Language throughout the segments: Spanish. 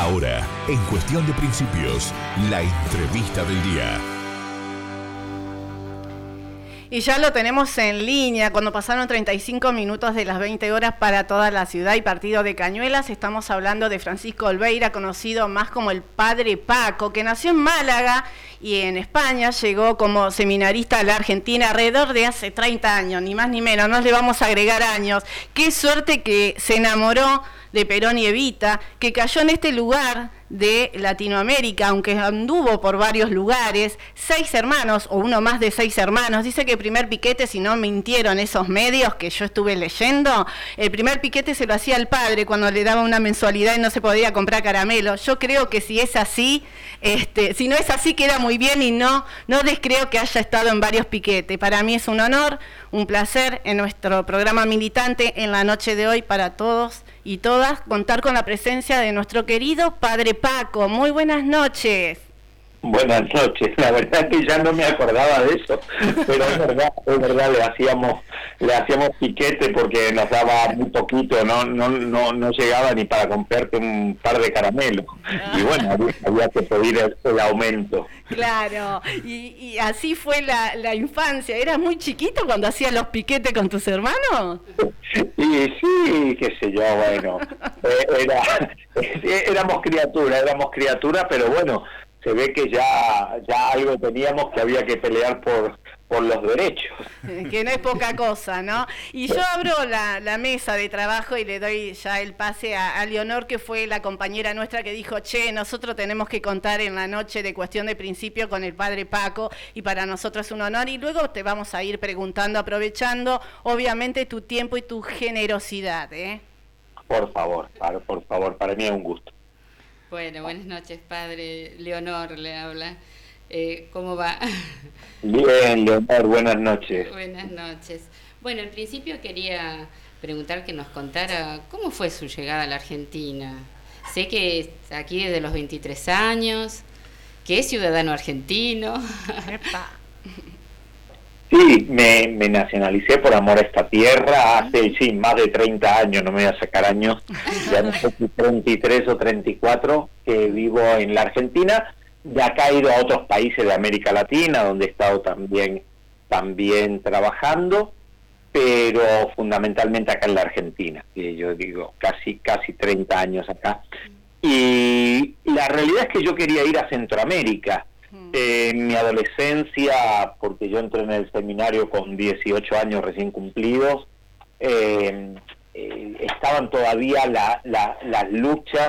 Ahora, en Cuestión de Principios, la entrevista del día. Y ya lo tenemos en línea, cuando pasaron 35 minutos de las 20 horas para toda la ciudad y partido de Cañuelas. Estamos hablando de Francisco Olveira, conocido más como el Padre Paco, que nació en Málaga y en España llegó como seminarista a la Argentina alrededor de hace 30 años, ni más ni menos, no le vamos a agregar años. Qué suerte que se enamoró de Perón y Evita, que cayó en este lugar de Latinoamérica, aunque anduvo por varios lugares, 6 hermanos, o uno más de 6 hermanos. Dice que el primer piquete, si no mintieron esos medios que yo estuve leyendo, el primer piquete se lo hacía el padre cuando le daba una mensualidad y no se podía comprar caramelo. Yo creo que si es así, si no es así queda muy bien y no descreo que haya estado en varios piquetes. Para mí es un honor, un placer en nuestro programa militante en la noche de hoy para todos y todas contar con la presencia de nuestro querido Padre Paco. Muy buenas noches. Buenas noches, la verdad que ya no me acordaba de eso, pero es verdad, le hacíamos piquete porque nos daba muy poquito, no llegaba ni para comprarte un par de caramelos, y bueno, había que pedir el aumento. Claro, y así fue la infancia. ¿Eras muy chiquito cuando hacías los piquetes con tus hermanos? Y sí, qué sé yo, bueno, éramos criaturas, pero bueno, se ve que ya algo teníamos que había que pelear por los derechos. Que no es poca cosa, ¿no? Y yo abro la mesa de trabajo y le doy ya el pase a Leonor, que fue la compañera nuestra que dijo, nosotros tenemos que contar en la noche de Cuestión de Principio con el Padre Paco, y para nosotros es un honor, y luego te vamos a ir preguntando, aprovechando, obviamente, tu tiempo y tu generosidad, ¿eh? Por favor, para mí es un gusto. Bueno, buenas noches, padre. Leonor le habla. ¿Cómo va? Bien, Leonor, buenas noches. Buenas noches. Bueno, en principio quería preguntar que nos contara cómo fue su llegada a la Argentina. Sé que está aquí desde los 23 años, que es ciudadano argentino. Sí, me nacionalicé por amor a esta tierra hace más de 30 años, no me voy a sacar años, ya no sé si 33 o 34 que vivo en la Argentina. De acá he ido a otros países de América Latina, donde he estado también trabajando, pero fundamentalmente acá en la Argentina, que yo digo casi 30 años acá. Y la realidad es que yo quería ir a Centroamérica. En mi adolescencia, porque yo entré en el seminario con 18 años recién cumplidos, estaban todavía las luchas,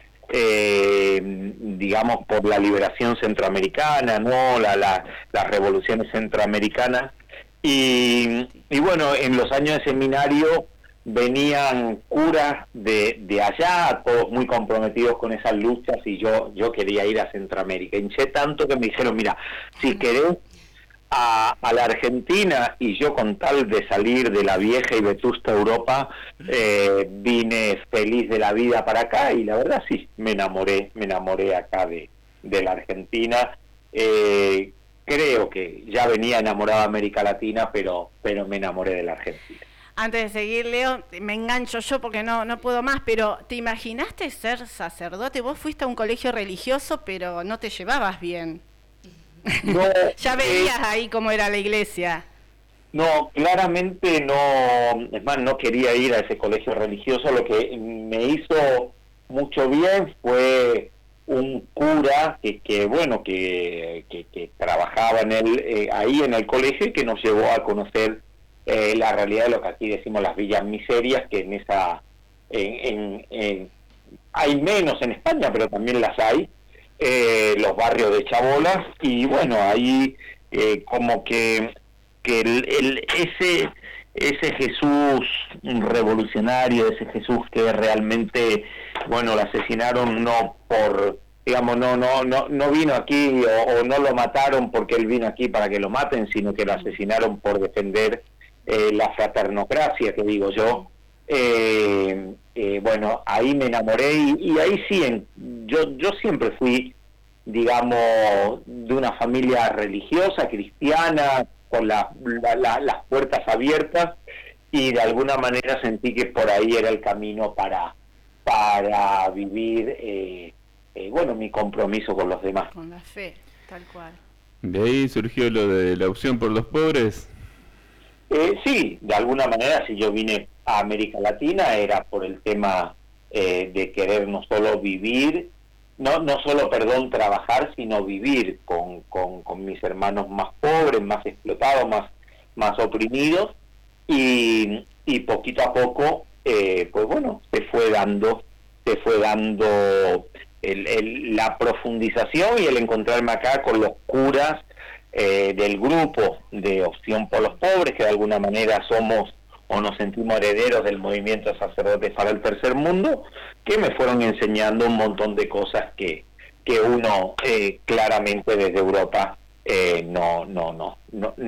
digamos, por la liberación centroamericana, ¿no? Las revoluciones centroamericanas. Y bueno, en los años de seminario venían curas de allá, todos muy comprometidos con esas luchas, y yo quería ir a Centroamérica. Hinché tanto que me dijeron, mira, si querés a la Argentina, y yo con tal de salir de la vieja y vetusta Europa, vine feliz de la vida para acá, y la verdad sí, me enamoré acá de la Argentina. Creo que ya venía enamorado de América Latina, pero me enamoré de la Argentina. Antes de seguir, Leo, me engancho yo porque no puedo más, pero ¿te imaginaste ser sacerdote? Vos fuiste a un colegio religioso, pero no te llevabas bien. No, ya veías ahí cómo era la iglesia. No, claramente no, es más, no quería ir a ese colegio religioso. Lo que me hizo mucho bien fue un cura que trabajaba ahí en el colegio, y que nos llevó a conocer la realidad de lo que aquí decimos las villas miserias, que hay menos en España, pero también las hay, los barrios de chabolas. Y bueno, ahí como que ese Jesús revolucionario, ese Jesús que realmente, bueno, lo asesinaron no por, digamos, no vino aquí o no lo mataron porque él vino aquí para que lo maten, sino que lo asesinaron por defender la fraternocracia, que digo yo. Bueno, ahí me enamoré, y ahí sí, yo siempre fui, digamos, de una familia religiosa, cristiana, con las puertas abiertas, y de alguna manera sentí que por ahí era el camino para vivir mi compromiso con los demás. Con la fe, tal cual. ¿De ahí surgió lo de la opción por los pobres? Sí, de alguna manera, si yo vine a América Latina era por el tema de querer no solo vivir, no solo, trabajar, sino vivir con mis hermanos más pobres, más explotados, más oprimidos, y poquito a poco, se fue dando la profundización y el encontrarme acá con los curas del grupo de Opción por los Pobres, que de alguna manera somos o nos sentimos herederos del movimiento de sacerdotes para el tercer mundo, que me fueron enseñando un montón de cosas que uno claramente desde Europa no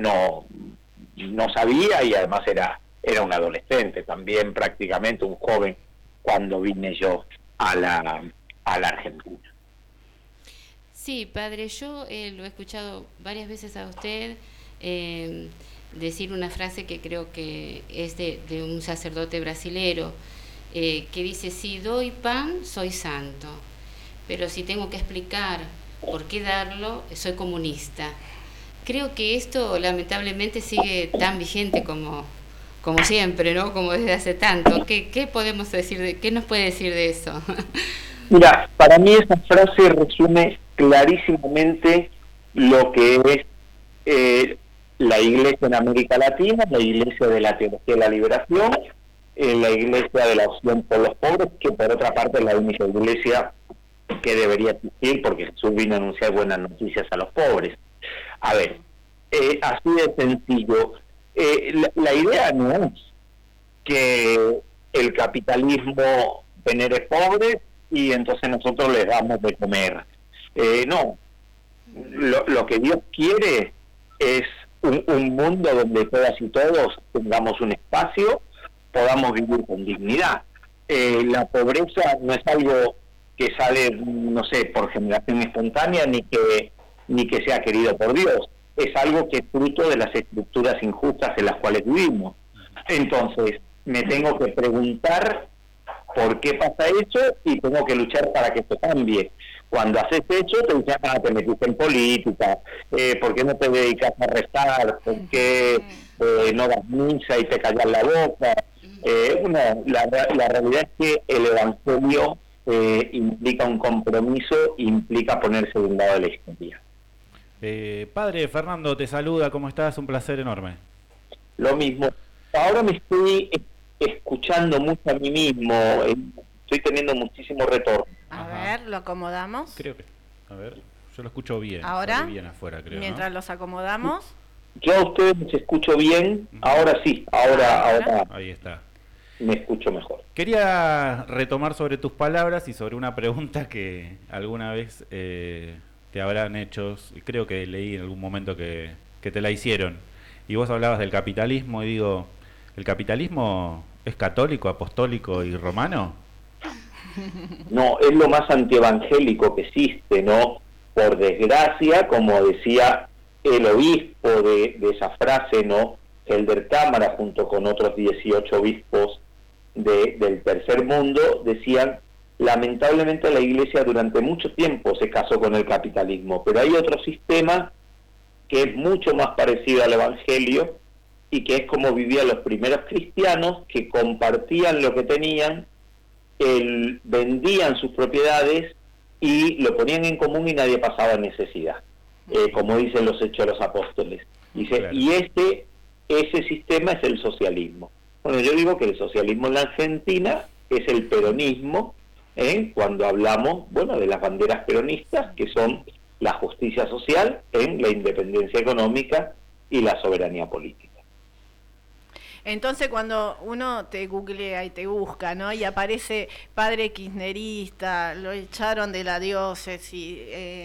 sabía, y además era un adolescente también, prácticamente un joven, cuando vine yo a la Argentina. Sí, padre, yo lo he escuchado varias veces a usted decir una frase que creo que es de un sacerdote brasilero, que dice: si doy pan, soy santo, pero si tengo que explicar por qué darlo, soy comunista. Creo que esto lamentablemente sigue tan vigente como siempre, ¿no? Como desde hace tanto. ¿Qué podemos decir? ¿Qué nos puede decir de eso? Mira, para mí esa frase resume clarísimamente lo que es la Iglesia en América Latina, la Iglesia de la Teología de la Liberación, la Iglesia de la Opción por los Pobres, que por otra parte es la única iglesia que debería existir, porque Jesús vino a anunciar buenas noticias a los pobres. A ver, así de sencillo, la idea no es que el capitalismo venere pobres y entonces nosotros les damos de comer. No, lo que Dios quiere es un mundo donde todas y todos tengamos un espacio, podamos vivir con dignidad. La pobreza no es algo que sale, no sé, por generación espontánea, ni que sea querido por Dios. Es algo que es fruto de las estructuras injustas en las cuales vivimos. Entonces, me tengo que preguntar por qué pasa eso y tengo que luchar para que esto cambie. Cuando haces eso, te dicen: te metiste en política, ¿por qué no te dedicas a rezar? ¿Por qué no das misa y te callas la boca? La realidad es que el Evangelio implica un compromiso, implica ponerse de un lado de la historia. Padre Fernando te saluda, ¿cómo estás? Un placer enorme. Lo mismo. Ahora me estoy escuchando mucho a mí mismo, estoy teniendo muchísimo retorno. A ver, ¿lo acomodamos? Creo que, a ver, yo lo escucho bien. ¿Ahora? Bien afuera, creo, mientras ¿no? los acomodamos. Yo a ustedes los escucho bien, ahora sí, ahora ahí está. Me escucho mejor. Quería retomar sobre tus palabras y sobre una pregunta que alguna vez te habrán hecho, creo que leí en algún momento que te la hicieron, y vos hablabas del capitalismo, y digo, ¿el capitalismo es católico, apostólico y romano? No, es lo más antievangélico que existe, ¿no? Por desgracia, como decía el obispo de esa frase, ¿no? Helder Cámara, junto con otros 18 obispos del tercer mundo, decían: lamentablemente la Iglesia durante mucho tiempo se casó con el capitalismo, pero hay otro sistema que es mucho más parecido al Evangelio y que es como vivían los primeros cristianos, que compartían lo que tenían, vendían sus propiedades y lo ponían en común y nadie pasaba necesidad, como dicen los Hechos de los Apóstoles. Dice, claro. Y ese sistema es el socialismo. Bueno, yo digo que el socialismo en la Argentina es el peronismo, cuando hablamos, de las banderas peronistas, que son la justicia social, la independencia económica y la soberanía política. Entonces, cuando uno te googlea y te busca, ¿no? Y aparece padre kirchnerista, lo echaron de la diócesis,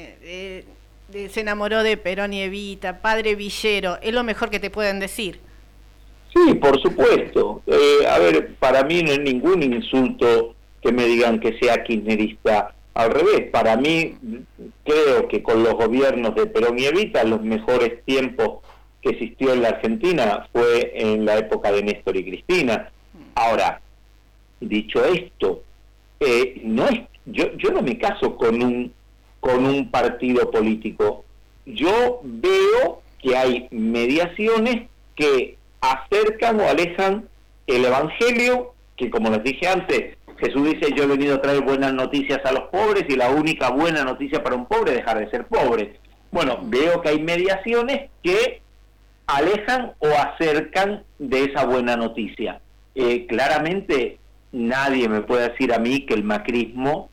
se enamoró de Perón y Evita, padre villero, ¿es lo mejor que te pueden decir? Sí, por supuesto. A ver, para mí no es ningún insulto que me digan que sea kirchnerista. Al revés, para mí creo que con los gobiernos de Perón y Evita los mejores tiempos que existió en la Argentina fue en la época de Néstor y Cristina. Ahora, dicho esto, no es yo no me caso con un partido político. Yo veo que hay mediaciones que acercan o alejan el Evangelio, que como les dije antes, Jesús dice: yo he venido a traer buenas noticias a los pobres, y la única buena noticia para un pobre es dejar de ser pobre. Bueno, veo que hay mediaciones que alejan o acercan de esa buena noticia. Claramente nadie me puede decir a mí que el macrismo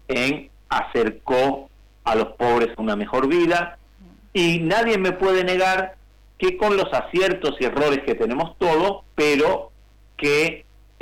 acercó a los pobres a una mejor vida, y nadie me puede negar que con los aciertos y errores que tenemos todos, pero que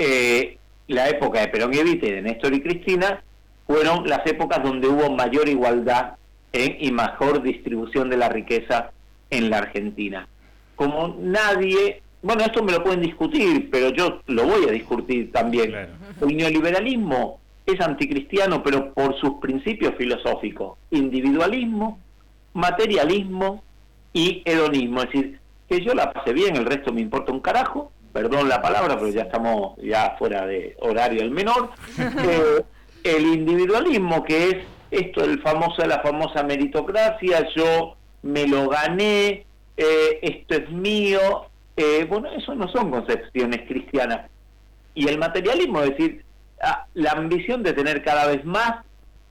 la época de Perón y Evita y de Néstor y Cristina fueron las épocas donde hubo mayor igualdad y mejor distribución de la riqueza en la Argentina. Como nadie, bueno, esto me lo pueden discutir, pero yo lo voy a discutir también. Claro. El neoliberalismo es anticristiano, pero por sus principios filosóficos: individualismo, materialismo y hedonismo. Es decir, que yo la pase bien, el resto me importa un carajo, perdón la palabra, pero ya estamos fuera de horario el menor. El individualismo, que es esto, la famosa meritocracia: yo me lo gané, esto es mío. Bueno, eso no son concepciones cristianas. Y el materialismo, es decir, la ambición de tener cada vez más,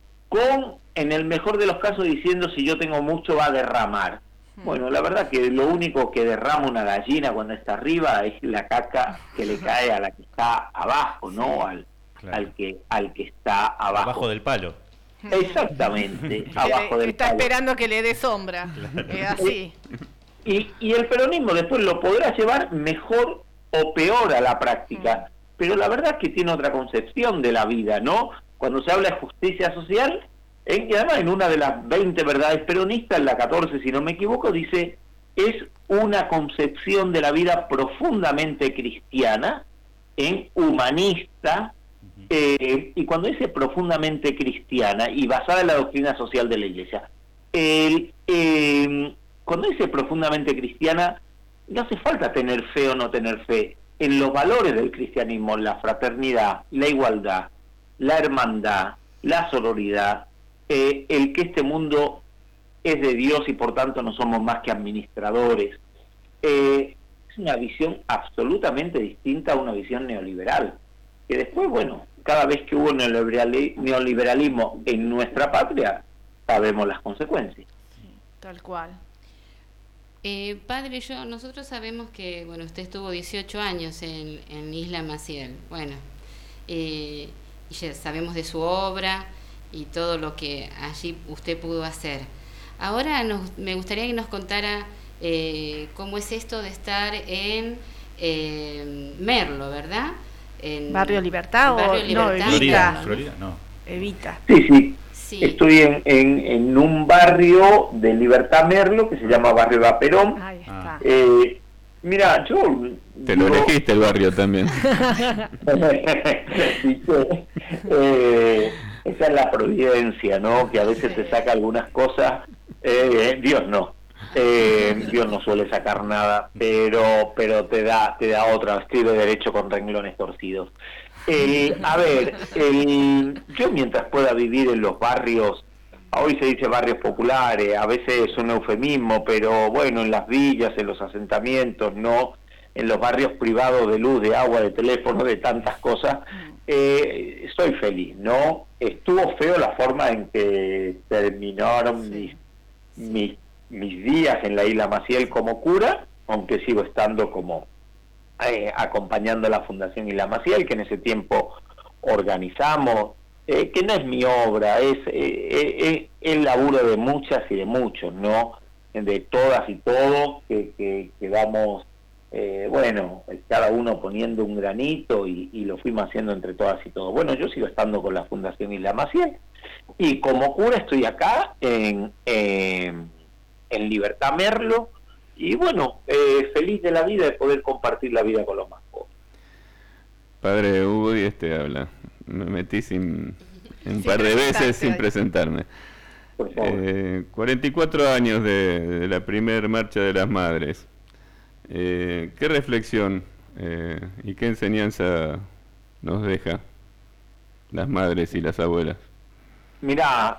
en el mejor de los casos, diciendo: si yo tengo mucho, va a derramar. Bueno, la verdad que lo único que derrama una gallina cuando está arriba es la caca que le cae a la que está abajo, ¿no? Al que está abajo. Abajo del palo. Exactamente, abajo del está palo. Esperando que le dé sombra. Así. Y el peronismo después lo podrá llevar mejor o peor a la práctica, pero la verdad es que tiene otra concepción de la vida, ¿no? Cuando se habla de justicia social, y además en una de las 20 verdades peronistas, la 14 si no me equivoco, dice: es una concepción de la vida profundamente cristiana, humanista, y cuando dice profundamente cristiana y basada en la doctrina social de la Iglesia, cuando dice profundamente cristiana, no hace falta tener fe o no tener fe en los valores del cristianismo: la fraternidad, la igualdad, la hermandad, la sororidad, el que este mundo es de Dios y por tanto no somos más que administradores. Es una visión absolutamente distinta a una visión neoliberal, que después, bueno, cada vez que hubo neoliberalismo en nuestra patria, sabemos las consecuencias. Sí, tal cual. Padre, nosotros sabemos que, bueno, usted estuvo 18 años en Isla Maciel, bueno, y ya sabemos de su obra y todo lo que allí usted pudo hacer. Ahora me gustaría que nos contara cómo es esto de estar en Merlo, ¿verdad? En ¿Barrio Libertad o Libertad. No, Evita? Florida, no. Evita. Sí. Estoy en un barrio de Libertad Merlo que se llama Barrio Vaperón. Ahí está. Mira, yo... Te lo elegiste el barrio también. Esa es la providencia, ¿no? Que a veces te saca algunas cosas. Dios no. Dios no suele sacar nada, pero te da otra. Escribe derecho con renglones torcidos. A ver, yo mientras pueda vivir en los barrios, hoy se dice barrios populares, a veces es un eufemismo, pero bueno, en las villas, en los asentamientos, no en los barrios privados de luz, de agua, de teléfono, de tantas cosas, estoy feliz, ¿no? Estuvo feo la forma en que terminaron mis días en la Isla Maciel como cura, aunque sigo estando como acompañando la Fundación Isla Maciel, que en ese tiempo organizamos, que no es mi obra, es el laburo de muchas y de muchos, ¿no? De todas y todos, que vamos, bueno, cada uno poniendo un granito y lo fuimos haciendo entre todas y todos. Bueno, yo sigo estando con la Fundación Isla Maciel y como cura estoy acá en Libertad Merlo. Y bueno, feliz de la vida de poder compartir la vida con los más pobres. Padre Hugo Díez te habla. Me metí un par de veces sin presentarme. Por favor. 44 años de la primer marcha de las madres. ¿Qué reflexión y qué enseñanza nos deja las madres y las abuelas? Mirá,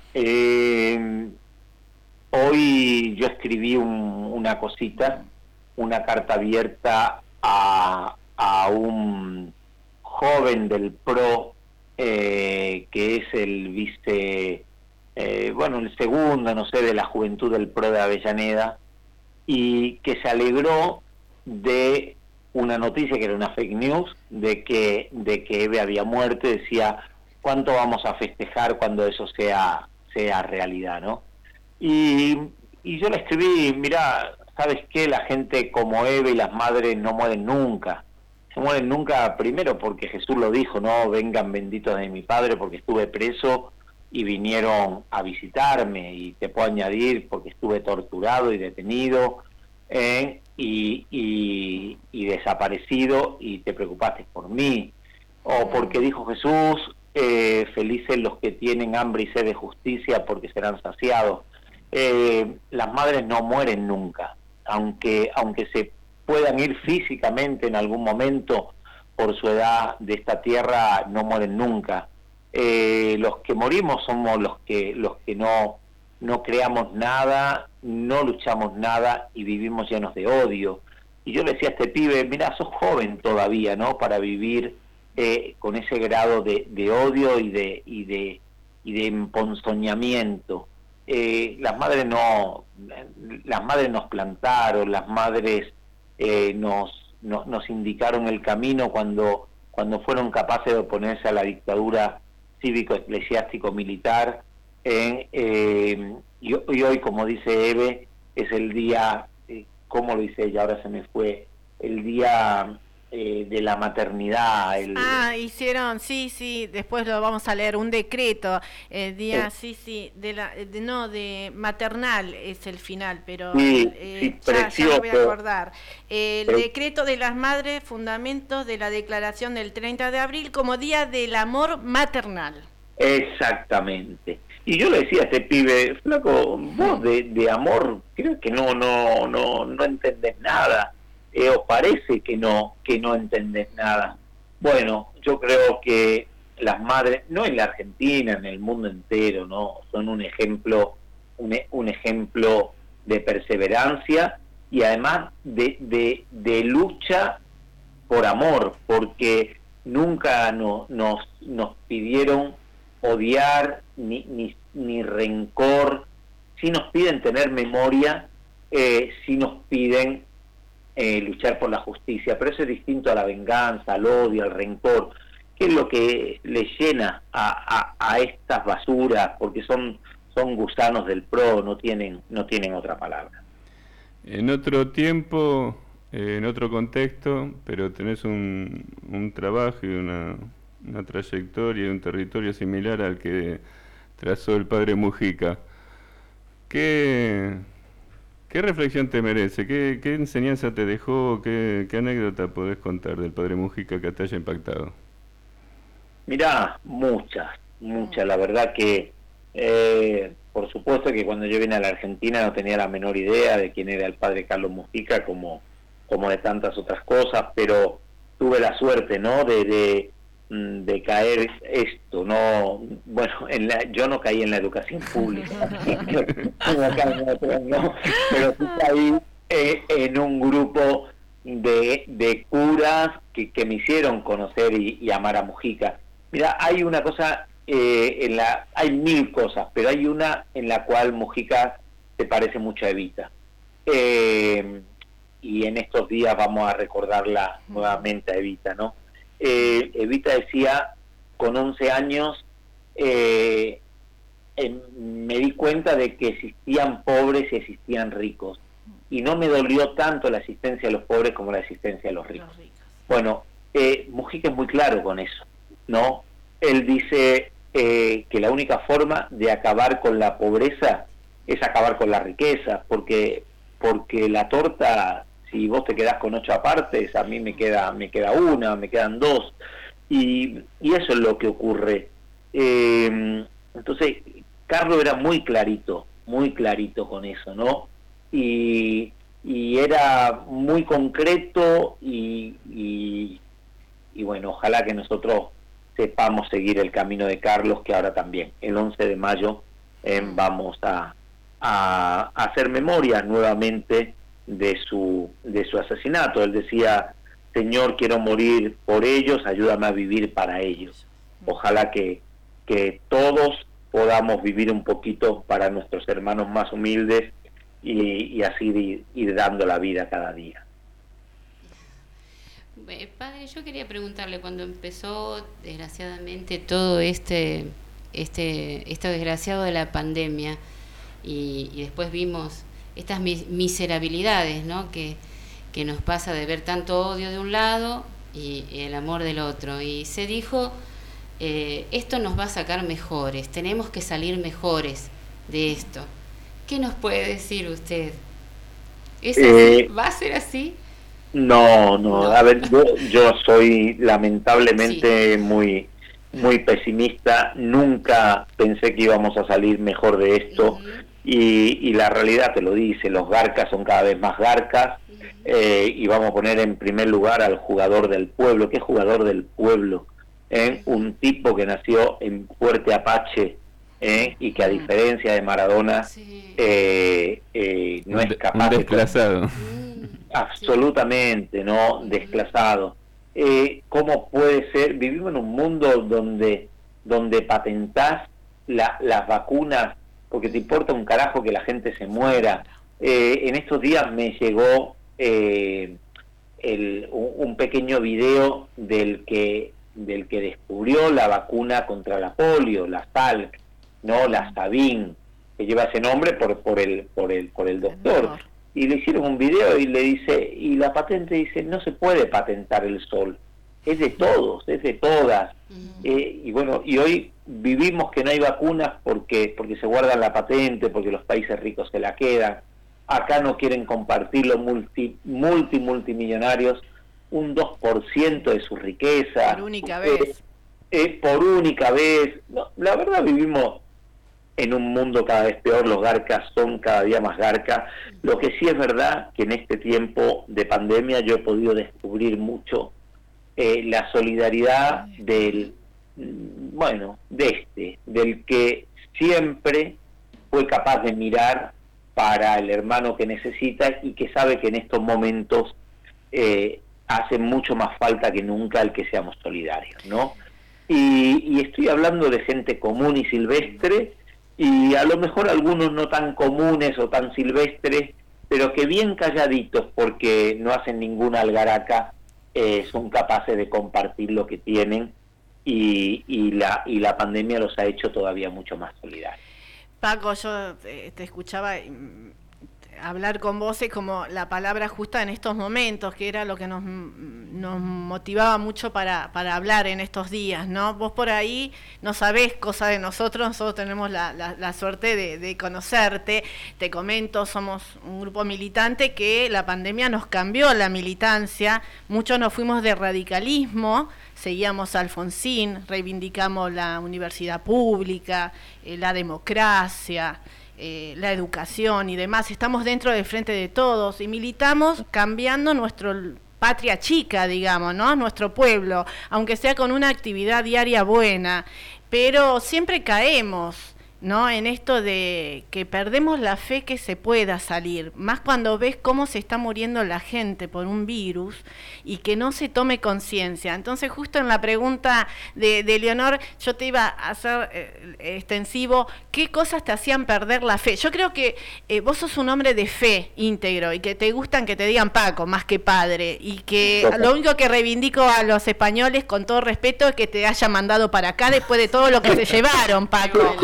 hoy yo escribí una cosita, una carta abierta a un joven del PRO, que es el el segundo, no sé, de la juventud del PRO de Avellaneda, y que se alegró de una noticia que era una fake news, de que Eve había muerto, y decía, ¿cuánto vamos a festejar cuando eso sea realidad, no? Y yo le escribí, mirá, ¿sabes qué? La gente como Eve y las madres no mueren nunca. Se mueren nunca, primero porque Jesús lo dijo, no vengan benditos de mi Padre, porque estuve preso y vinieron a visitarme, y te puedo añadir porque estuve torturado y detenido, y desaparecido, y te preocupaste por mí. O porque dijo Jesús, felices los que tienen hambre y sed de justicia, porque serán saciados. Las madres no mueren nunca, aunque se puedan ir físicamente en algún momento por su edad de esta tierra, no mueren nunca. Los que morimos somos los que no creamos nada, no luchamos nada y vivimos llenos de odio. Y yo le decía a este pibe, mirá, sos joven todavía, ¿no?, para vivir con ese grado de odio y de emponzoñamiento. Las madres nos plantaron, las madres nos indicaron el camino cuando fueron capaces de oponerse a la dictadura cívico-eclesiástico-militar, y hoy, como dice Eve, es el día, ¿cómo lo dice ella? Ahora se me fue, el día de la maternidad. Hicieron, sí, después lo vamos a leer, un decreto, día, de maternal es el final, pero ya lo voy a acordar. El decreto de las madres, fundamentos de la declaración del 30 de abril como Día del Amor Maternal. Exactamente. Y yo le decía a este pibe, flaco, vos de amor creo que no entendés nada. O parece que no entendés nada. Bueno, yo creo que las madres, no en la Argentina, en el mundo entero, no, son un ejemplo de perseverancia y además de lucha por amor, porque nunca nos pidieron odiar ni rencor. Si nos piden tener memoria, si nos piden luchar por la justicia, pero eso es distinto a la venganza, al odio, al rencor, que es lo que le llena a estas basuras, porque son gusanos del PRO, no tienen otra palabra. En otro tiempo, en otro contexto, pero tenés un trabajo y una trayectoria y un territorio similar al que trazó el padre Mujica. ¿Qué reflexión te merece? ¿Qué enseñanza te dejó? ¿Qué anécdota podés contar del padre Mujica que te haya impactado? Mirá, muchas. La verdad que, por supuesto que cuando yo vine a la Argentina no tenía la menor idea de quién era el padre Carlos Mujica, como de tantas otras cosas, pero tuve la suerte, ¿no?, de caer esto, no, bueno, yo no caí en la educación pública, pero sí caí en un grupo de curas que me hicieron conocer y amar a Mujica. Mira, hay una cosa, hay mil cosas, pero hay una en la cual Mujica se parece mucho a Evita, y en estos días vamos a recordarla nuevamente a Evita, ¿no? Evita decía, con 11 años me di cuenta de que existían pobres y existían ricos, y no me dolió tanto la existencia de los pobres como la existencia de los ricos. Bueno, Mujica es muy claro con eso, ¿no? Él dice que la única forma de acabar con la pobreza es acabar con la riqueza, porque la torta, si vos te quedás con 8 partes, a mí me queda una, me quedan 2, y eso es lo que ocurre. Entonces Carlos era muy clarito con eso, ¿no? Y era muy concreto, y bueno, ojalá que nosotros sepamos seguir el camino de Carlos, que ahora también, el 11 de mayo, vamos a hacer memoria nuevamente de su asesinato. Él decía: Señor, quiero morir por ellos, ayúdame a vivir para ellos. Ojalá que todos podamos vivir un poquito para nuestros hermanos más humildes y así ir dando la vida cada día. Padre, yo quería preguntarle, cuando empezó desgraciadamente todo esto desgraciado de la pandemia, y después vimos estas miserabilidades, ¿no?, que nos pasa de ver tanto odio de un lado y el amor del otro, y se dijo, esto nos va a sacar mejores, tenemos que salir mejores de esto. ¿Qué nos puede decir usted? ¿Es así? ¿Va a ser así? No. A ver, yo soy lamentablemente muy pesimista. Nunca pensé que íbamos a salir mejor de esto. Y la realidad te lo dice, los garcas son cada vez más garcas. Y vamos a poner en primer lugar al jugador del pueblo. ¿Qué jugador del pueblo? Un tipo que nació en Fuerte Apache, y que a diferencia de Maradona no es capaz un desclasado. Absolutamente, ¿no? Desclasado. ¿Cómo puede ser? Vivimos en un mundo donde patentás las vacunas porque te importa un carajo que la gente se muera. En estos días me llegó un pequeño video del que descubrió la vacuna contra la polio, la Salk, no, la Sabin, que lleva ese nombre por el doctor. Y le hicieron un video y le dice, y la patente dice, no se puede patentar el sol, es de todos, es de todas. Y bueno, y hoy vivimos que no hay vacunas porque se guardan la patente, porque los países ricos se la quedan. Acá no quieren compartir los multimillonarios un 2% de su riqueza. Por única vez. Por única vez. No, la verdad vivimos en un mundo cada vez peor, los garcas son cada día más garcas. Lo que sí es verdad que en este tiempo de pandemia yo he podido descubrir mucho la solidaridad del que siempre fue capaz de mirar para el hermano que necesita y que sabe que en estos momentos hace mucho más falta que nunca el que seamos solidarios, ¿no? Y estoy hablando de gente común y silvestre, y a lo mejor algunos no tan comunes o tan silvestres, pero que bien calladitos, porque no hacen ninguna algaraca, son capaces de compartir lo que tienen, y la pandemia los ha hecho todavía mucho más solidarios. Paco, yo te escuchaba hablar con vos, es como la palabra justa en estos momentos, que era lo que nos motivaba mucho para hablar en estos días, ¿no? Vos por ahí no sabés cosa de nosotros tenemos la suerte de conocerte. Te comento, somos un grupo militante que la pandemia nos cambió la militancia, muchos nos fuimos de radicalismo, seguíamos a Alfonsín, reivindicamos la universidad pública, la democracia, la educación y demás. Estamos dentro del Frente de Todos y militamos cambiando nuestra patria chica, digamos, ¿no? Nuestro pueblo, aunque sea con una actividad diaria buena, pero siempre caemos, ¿no?, en esto de que perdemos la fe que se pueda salir, más cuando ves cómo se está muriendo la gente por un virus y que no se tome conciencia. Entonces, justo en la pregunta de Leonor, yo te iba a hacer extensivo, ¿qué cosas te hacían perder la fe? Yo creo que vos sos un hombre de fe íntegro y que te gustan que te digan Paco más que padre, y que lo único que reivindico a los españoles, con todo respeto, es que te haya mandado para acá después de todo lo que se llevaron, Paco.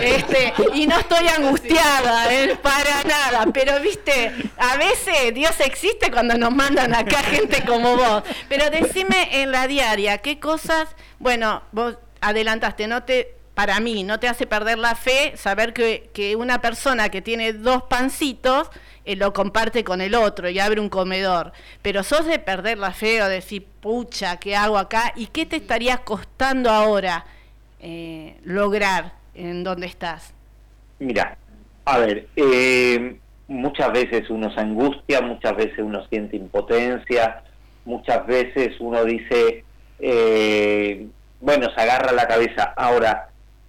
Y no estoy angustiada, para nada, pero viste, a veces Dios existe cuando nos mandan acá gente como vos. Pero decime en la diaria, ¿qué cosas, bueno, vos adelantaste, para mí no te hace perder la fe saber que una persona que tiene 2 pancitos lo comparte con el otro y abre un comedor, pero sos de perder la fe o decir, pucha, ¿qué hago acá? ¿Y qué te estaría costando ahora lograr en dónde estás? Mira, a ver, muchas veces uno se angustia, muchas veces uno siente impotencia, muchas veces uno dice, bueno, se agarra la cabeza. Ahora,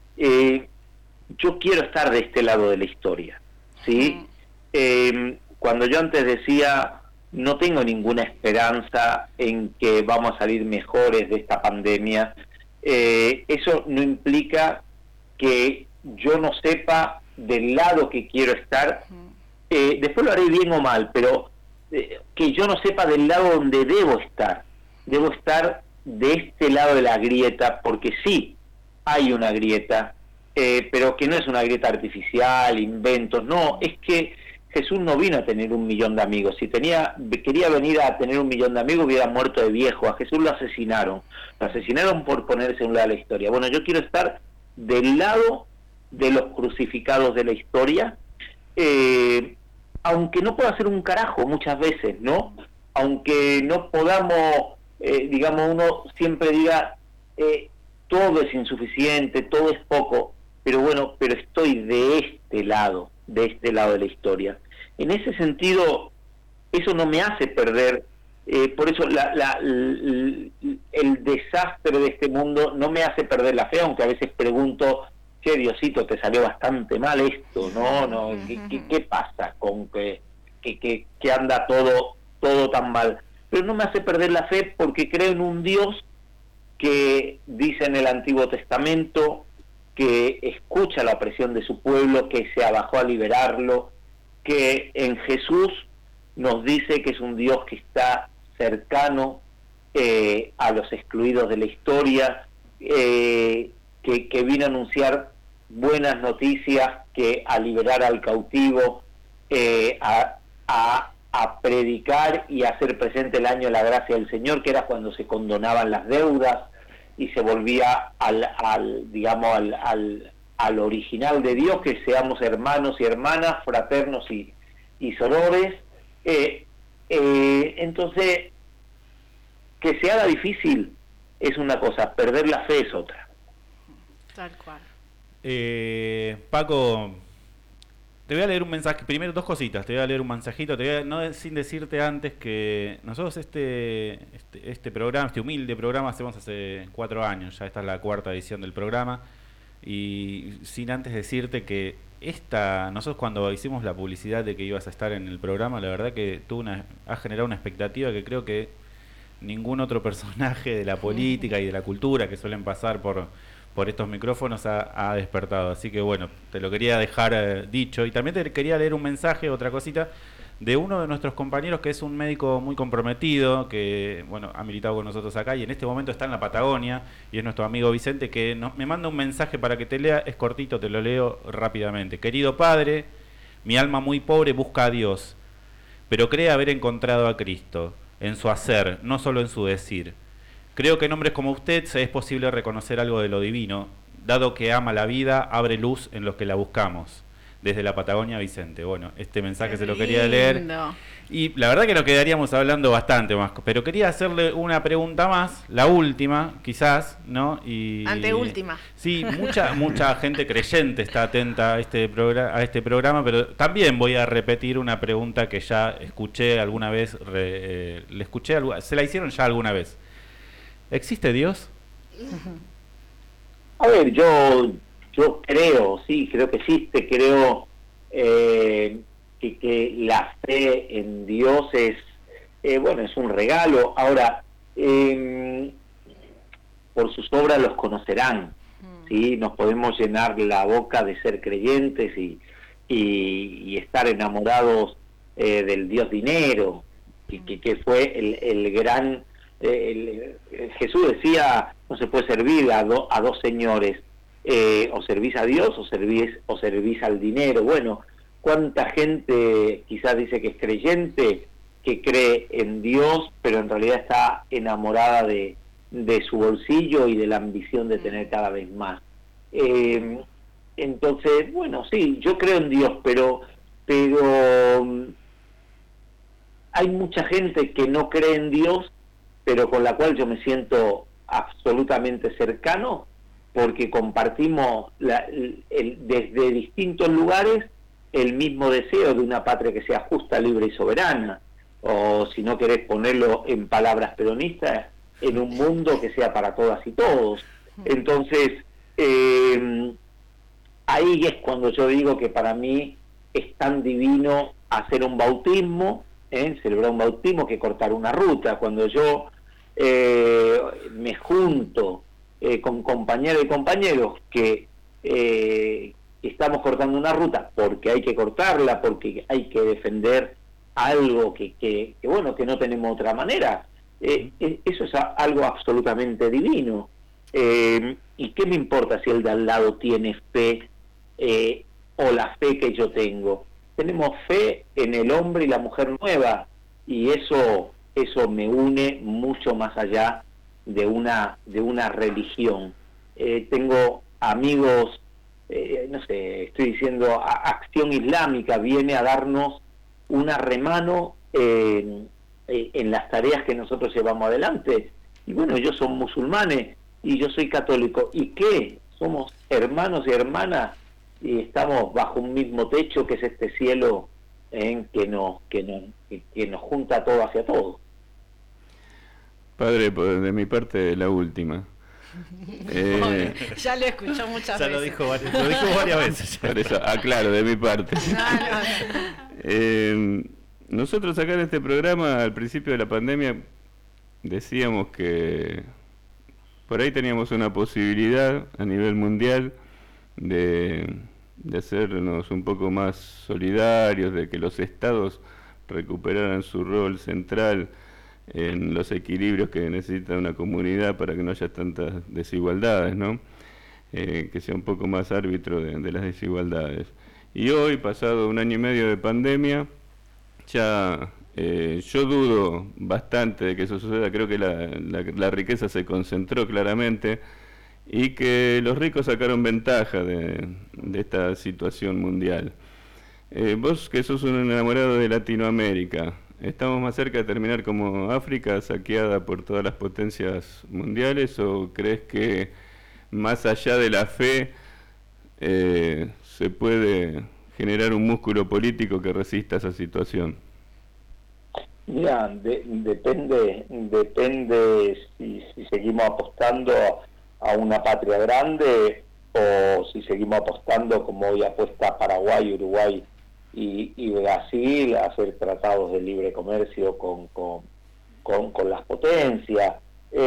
yo quiero estar de este lado de la historia, ¿sí? Cuando yo antes decía, no tengo ninguna esperanza en que vamos a salir mejores de esta pandemia, eso no implica que yo no sepa del lado que quiero estar, después lo haré bien o mal, pero que yo no sepa del lado donde debo estar de este lado de la grieta, porque sí hay una grieta, pero que no es una grieta artificial, inventos, no, es que Jesús no vino a tener 1 millón de amigos. Si quería venir a tener 1 millón de amigos, hubiera muerto de viejo. A Jesús lo asesinaron por ponerse a un lado de la historia. Bueno, yo quiero estar del lado de los crucificados de la historia, aunque no pueda hacer un carajo muchas veces, ¿no? Aunque no podamos, digamos, uno siempre diga, todo es insuficiente, todo es poco, pero bueno, pero estoy de este lado de la historia. En ese sentido, eso no me hace perder, por eso el desastre de este mundo no me hace perder la fe, aunque a veces pregunto, che, Diosito, te salió bastante mal esto, ¿no? ¿Qué pasa con que anda todo tan mal? Pero no me hace perder la fe porque creo en un Dios que dice en el Antiguo Testamento que escucha la opresión de su pueblo, que se abajó a liberarlo, que en Jesús nos dice que es un Dios que está cercano a los excluidos de la historia, que vino a anunciar buenas noticias, que a liberar al cautivo, a predicar y a hacer presente el año de la gracia del Señor, que era cuando se condonaban las deudas y se volvía al original de Dios, que seamos hermanos y hermanas, fraternos y sorores. Entonces, que se haga difícil es una cosa, perder la fe es otra. Tal cual. Paco, te voy a leer un mensaje, primero 2 cositas, te voy a leer un mensajito, sin decirte antes que nosotros este programa, este humilde programa hacemos hace 4 años, ya esta es la 4ª edición del programa, y sin antes decirte que nosotros cuando hicimos la publicidad de que ibas a estar en el programa, la verdad que ha generado una expectativa que creo que ningún otro personaje de la política y de la cultura que suelen pasar por estos micrófonos ha despertado. Así que bueno, te lo quería dejar dicho. Y también te quería leer un mensaje, otra cosita, de uno de nuestros compañeros que es un médico muy comprometido, que bueno ha militado con nosotros acá y en este momento está en la Patagonia, y es nuestro amigo Vicente, que me manda un mensaje para que te lea. Es cortito, te lo leo rápidamente. Querido padre, mi alma muy pobre busca a Dios, pero cree haber encontrado a Cristo en su hacer, no solo en su decir. Creo que en hombres como usted es posible reconocer algo de lo divino, dado que ama la vida, abre luz en los que la buscamos. Desde la Patagonia, Vicente. Bueno, este mensaje se lo quería leer. Y la verdad que nos quedaríamos hablando bastante más, pero quería hacerle una pregunta más, la última, quizás, ¿no? Anteúltima. Sí, mucha gente creyente está atenta a este programa, pero también voy a repetir una pregunta que ya escuché alguna vez, se la hicieron ya alguna vez. ¿Existe Dios? A ver, yo creo, sí, creo que existe, creo que la fe en Dios es un regalo. Ahora, por sus obras los conocerán, ¿sí? Nos podemos llenar la boca de ser creyentes y estar enamorados del Dios dinero, que fue el gran... Jesús decía, no se puede servir a dos señores, o servís a Dios o servís al dinero. Bueno, cuánta gente quizás dice que es creyente, que cree en Dios, pero en realidad está enamorada de su bolsillo y de la ambición de tener cada vez más. Entonces, bueno, sí, yo creo en Dios, pero hay mucha gente que no cree en Dios, pero con la cual yo me siento absolutamente cercano, porque compartimos desde distintos lugares el mismo deseo de una patria que sea justa, libre y soberana, o si no querés ponerlo en palabras peronistas, en un mundo que sea para todas y todos. Entonces, ahí es cuando yo digo que para mí es tan divino hacer un bautismo, celebrar un bautismo, que cortar una ruta. Cuando yo me junto con compañeros y compañeros que estamos cortando una ruta porque hay que cortarla, porque hay que defender algo que bueno, que no tenemos otra manera, eso es algo absolutamente divino. ¿Y qué me importa si el de al lado tiene fe o la fe que yo tengo? Tenemos fe en el hombre y la mujer nueva, y eso me une mucho más allá de una religión. Tengo amigos, no sé, estoy diciendo, Acción Islámica viene a darnos una remano en las tareas que nosotros llevamos adelante. Y bueno, ellos son musulmanes y yo soy católico. ¿Y qué? Somos hermanos y hermanas y estamos bajo un mismo techo, que es este cielo que nos junta todo hacia todo. Padre, de mi parte, la última. Ya lo escuchó muchas veces. Lo dijo varias veces. Por eso, aclaro, de mi parte. Nosotros acá en este programa, al principio de la pandemia, decíamos que por ahí teníamos una posibilidad a nivel mundial de hacernos un poco más solidarios, de que los estados recuperaran su rol central en los equilibrios que necesita una comunidad para que no haya tantas desigualdades, ¿no? Que sea un poco más árbitro de las desigualdades. Y hoy, pasado 1 año y medio de pandemia, ya yo dudo bastante de que eso suceda. Creo que la riqueza se concentró claramente y que los ricos sacaron ventaja de esta situación mundial. Vos, que sos un enamorado de Latinoamérica, ¿estamos más cerca de terminar como África, saqueada por todas las potencias mundiales, o crees que más allá de la fe se puede generar un músculo político que resista esa situación? Mira, depende si seguimos apostando a una patria grande o si seguimos apostando, como hoy apuesta Paraguay, Uruguay y Brasil, a hacer tratados de libre comercio con las potencias.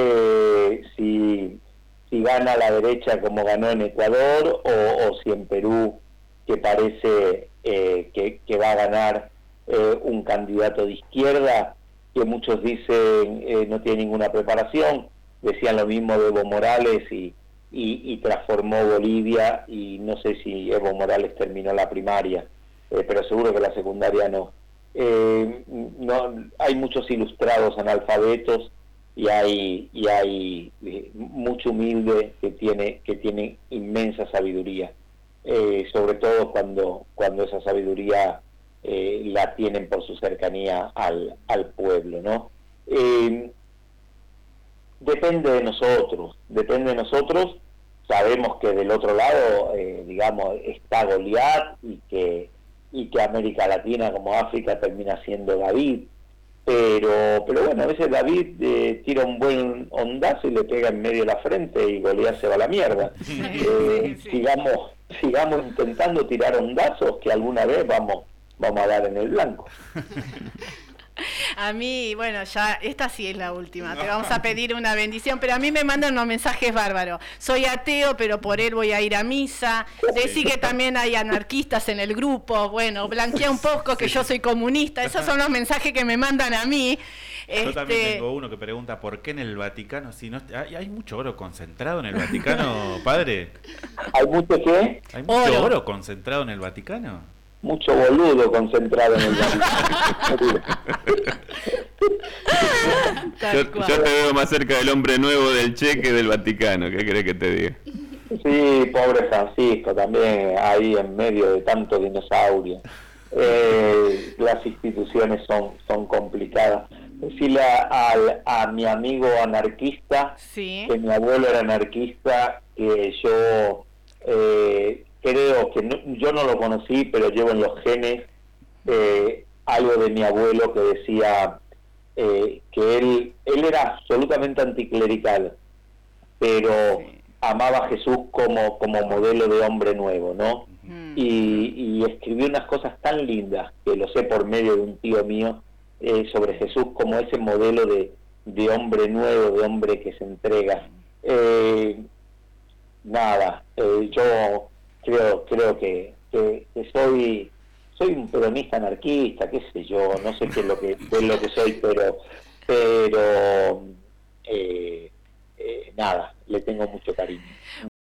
Si gana la derecha como ganó en Ecuador, o si en Perú, que parece que va a ganar un candidato de izquierda, que muchos dicen no tiene ninguna preparación. Decían lo mismo de Evo Morales y transformó Bolivia, y no sé si Evo Morales terminó la primaria, pero seguro que la secundaria no. Hay muchos ilustrados analfabetos y hay mucho humilde que tiene inmensa sabiduría, sobre todo cuando esa sabiduría la tienen por su cercanía al pueblo, ¿no? Depende de nosotros. Sabemos que del otro lado, digamos, está Goliat, y que América Latina como África termina siendo David, pero bueno, a veces David tira un buen ondazo y le pega en medio de la frente y Goliat se va a la mierda. Sigamos intentando tirar ondazos, que alguna vez vamos a dar en el blanco. A mí, bueno, ya esta sí es la última, te vamos a pedir una bendición, pero a mí me mandan unos mensajes bárbaros. Soy ateo, pero por él voy a ir a misa. Decí que también hay anarquistas en el grupo. Bueno, blanquea un poco que yo soy comunista. Esos son los mensajes que me mandan a mí. Yo también tengo uno que pregunta ¿por qué en el Vaticano? Si no, ¿hay mucho oro concentrado en el Vaticano, padre? ¿Hay mucho qué? ¿Hay mucho oro concentrado en el Vaticano? Mucho boludo concentrado en el Vaticano. Yo te veo más cerca del hombre nuevo del Che que del Vaticano. ¿Qué querés que te diga? Sí, pobre Francisco, también ahí en medio de tanto dinosaurio. Las instituciones son complicadas. Decirle a mi amigo anarquista, sí, que mi abuelo era anarquista, que yo creo que yo no lo conocí, pero llevo en los genes algo de mi abuelo, que decía que él era absolutamente anticlerical, pero amaba a Jesús como modelo de hombre nuevo, ¿no? Y escribió unas cosas tan lindas, que lo sé por medio de un tío mío, sobre Jesús como ese modelo de hombre nuevo, de hombre que se entrega. Yo creo que soy un peronista anarquista, qué sé yo, no sé qué es lo que soy, pero le tengo mucho cariño.